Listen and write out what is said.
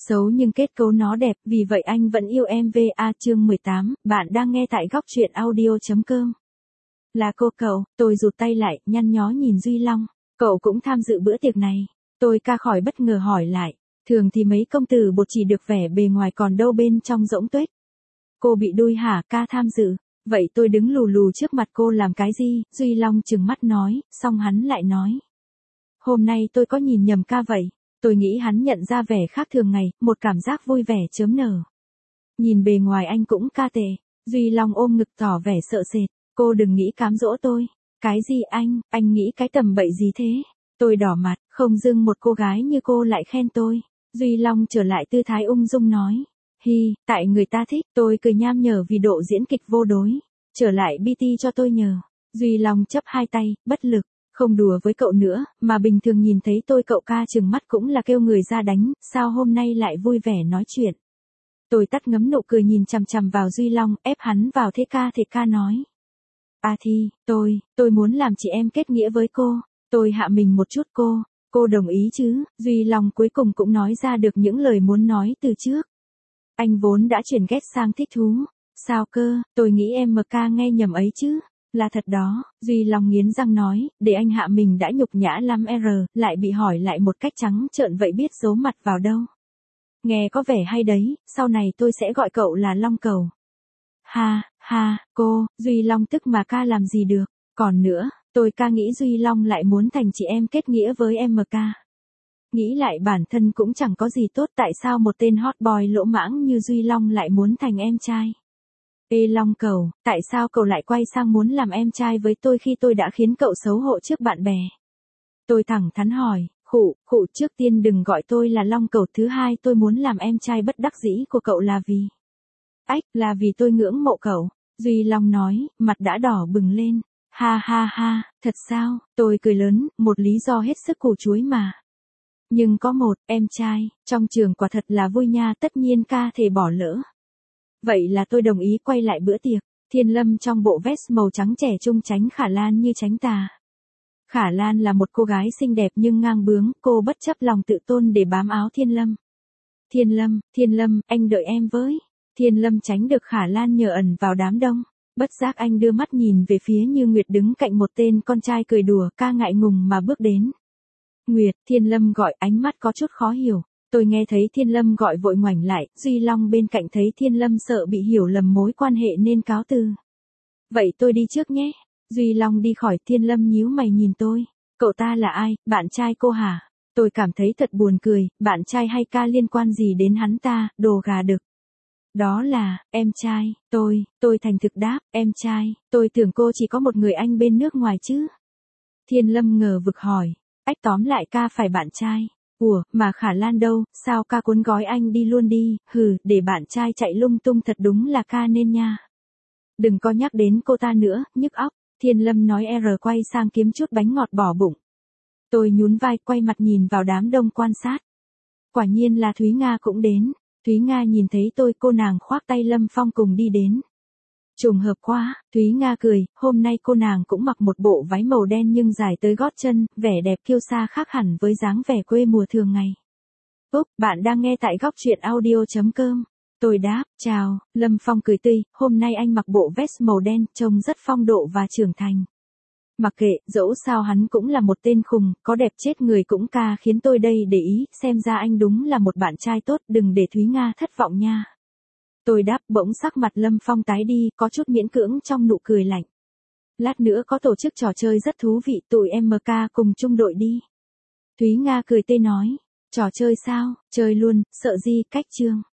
Xấu nhưng kết cấu nó đẹp, vì vậy anh vẫn yêu em. VA chương 18, bạn đang nghe tại góc truyện audio.com. Là cô cậu, tôi rụt tay lại, nhăn nhó nhìn Duy Long. Cậu cũng tham dự bữa tiệc này. Tôi ca khỏi bất ngờ hỏi lại. Thường thì mấy công tử bột chỉ được vẻ bề ngoài còn đâu bên trong rỗng tuếch. Cô bị đuôi hả? Ca tham dự. Vậy tôi đứng lù lù trước mặt cô làm cái gì? Duy Long trừng mắt nói, xong hắn lại nói. Hôm nay tôi có nhìn nhầm ca vậy. Tôi nghĩ hắn nhận ra vẻ khác thường ngày, một cảm giác vui vẻ chớm nở. Nhìn bề ngoài anh cũng ca tệ. Duy Long ôm ngực tỏ vẻ sợ sệt. Cô đừng nghĩ cám dỗ tôi. Cái gì anh nghĩ cái tầm bậy gì thế? Tôi đỏ mặt, không dưng một cô gái như cô lại khen tôi. Duy Long trở lại tư thái ung dung nói. Hi, tại người ta thích, tôi cười nham nhở vì độ diễn kịch vô đối. Trở lại BT cho tôi nhờ. Duy Long chấp hai tay, bất lực. Không đùa với cậu nữa, mà bình thường nhìn thấy tôi cậu ca trừng mắt cũng là kêu người ra đánh, sao hôm nay lại vui vẻ nói chuyện. Tôi tắt ngấm nụ cười nhìn chằm chằm vào Duy Long, ép hắn vào thế ca nói. À thì, tôi muốn làm chị em kết nghĩa với cô. Tôi hạ mình một chút cô đồng ý chứ? Duy Long cuối cùng cũng nói ra được những lời muốn nói từ trước. Anh vốn đã chuyển ghét sang thích thú. Sao cơ, tôi nghĩ em MK nghe nhầm ấy chứ. Là thật đó, Duy Long nghiến răng nói, để anh hạ mình đã nhục nhã lắm lại bị hỏi lại một cách trắng trợn vậy biết giấu mặt vào đâu. Nghe có vẻ hay đấy, sau này tôi sẽ gọi cậu là Long Cầu. Ha, cô, Duy Long tức mà ca làm gì được, còn nữa, tôi ca nghĩ Duy Long lại muốn thành chị em kết nghĩa với em MK. Nghĩ lại bản thân cũng chẳng có gì tốt tại sao một tên hot boy lỗ mãng như Duy Long lại muốn thành em trai. Ê Long Cầu, tại sao cậu lại quay sang muốn làm em trai với tôi khi tôi đã khiến cậu xấu hổ trước bạn bè? Tôi thẳng thắn hỏi, khụ trước tiên đừng gọi tôi là Long Cầu, thứ hai tôi muốn làm em trai bất đắc dĩ của cậu là vì... là vì tôi ngưỡng mộ cậu. Duy Long nói, mặt đã đỏ bừng lên. Ha, thật sao? Tôi cười lớn, một lý do hết sức củ chuối mà. Nhưng có một, em trai, trong trường quả thật là vui nha, tất nhiên ca thể bỏ lỡ. Vậy là tôi đồng ý quay lại bữa tiệc. Thiên Lâm trong bộ vest màu trắng trẻ trung tránh Khả Lan như tránh tà. Khả Lan là một cô gái xinh đẹp nhưng ngang bướng, cô bất chấp lòng tự tôn để bám áo Thiên Lâm. Thiên Lâm, anh đợi em với. Thiên Lâm tránh được Khả Lan nhờ ẩn vào đám đông. Bất giác anh đưa mắt nhìn về phía Như Nguyệt đứng cạnh một tên con trai cười đùa, ca ngại ngùng mà bước đến. Nguyệt, Thiên Lâm gọi, ánh mắt có chút khó hiểu. Tôi nghe thấy Thiên Lâm gọi vội ngoảnh lại, Duy Long bên cạnh thấy Thiên Lâm sợ bị hiểu lầm mối quan hệ nên cáo từ. Vậy tôi đi trước nhé. Duy Long đi khỏi, Thiên Lâm nhíu mày nhìn tôi. Cậu ta là ai, bạn trai cô hả? Tôi cảm thấy thật buồn cười, bạn trai hay ca liên quan gì đến hắn ta, đồ gà đực. Đó là, em trai, tôi thành thực đáp, em trai, tôi tưởng cô chỉ có một người anh bên nước ngoài chứ. Thiên Lâm ngờ vực hỏi, tóm lại ca phải bạn trai. Ủa, mà Khả Lan đâu, sao ca cuốn gói anh đi luôn đi, để bạn trai chạy lung tung thật đúng là ca nên nha. Đừng có nhắc đến cô ta nữa, nhức óc. Thiên Lâm nói quay sang kiếm chút bánh ngọt bỏ bụng. Tôi nhún vai quay mặt nhìn vào đám đông quan sát. Quả nhiên là Thúy Nga cũng đến. Thúy Nga nhìn thấy tôi, cô nàng khoác tay Lâm Phong cùng đi đến. Trùng hợp quá, Thúy Nga cười, hôm nay cô nàng cũng mặc một bộ váy màu đen nhưng dài tới gót chân, vẻ đẹp kiêu sa khác hẳn với dáng vẻ quê mùa thường ngày. Bạn đang nghe tại góc truyện audio.com. Tôi đáp, chào, Lâm Phong cười tươi, hôm nay anh mặc bộ vest màu đen, trông rất phong độ và trưởng thành. Mặc kệ, dẫu sao hắn cũng là một tên khùng, có đẹp chết người cũng ca khiến tôi đây để ý, xem ra anh đúng là một bạn trai tốt, đừng để Thúy Nga thất vọng nha. Tôi đáp, bỗng sắc mặt Lâm Phong tái đi, có chút miễn cưỡng trong nụ cười lạnh. Lát nữa có tổ chức trò chơi rất thú vị, tụi em MK cùng chung đội đi. Thúy Nga cười tươi nói, trò chơi sao, chơi luôn, sợ gì, cách chương.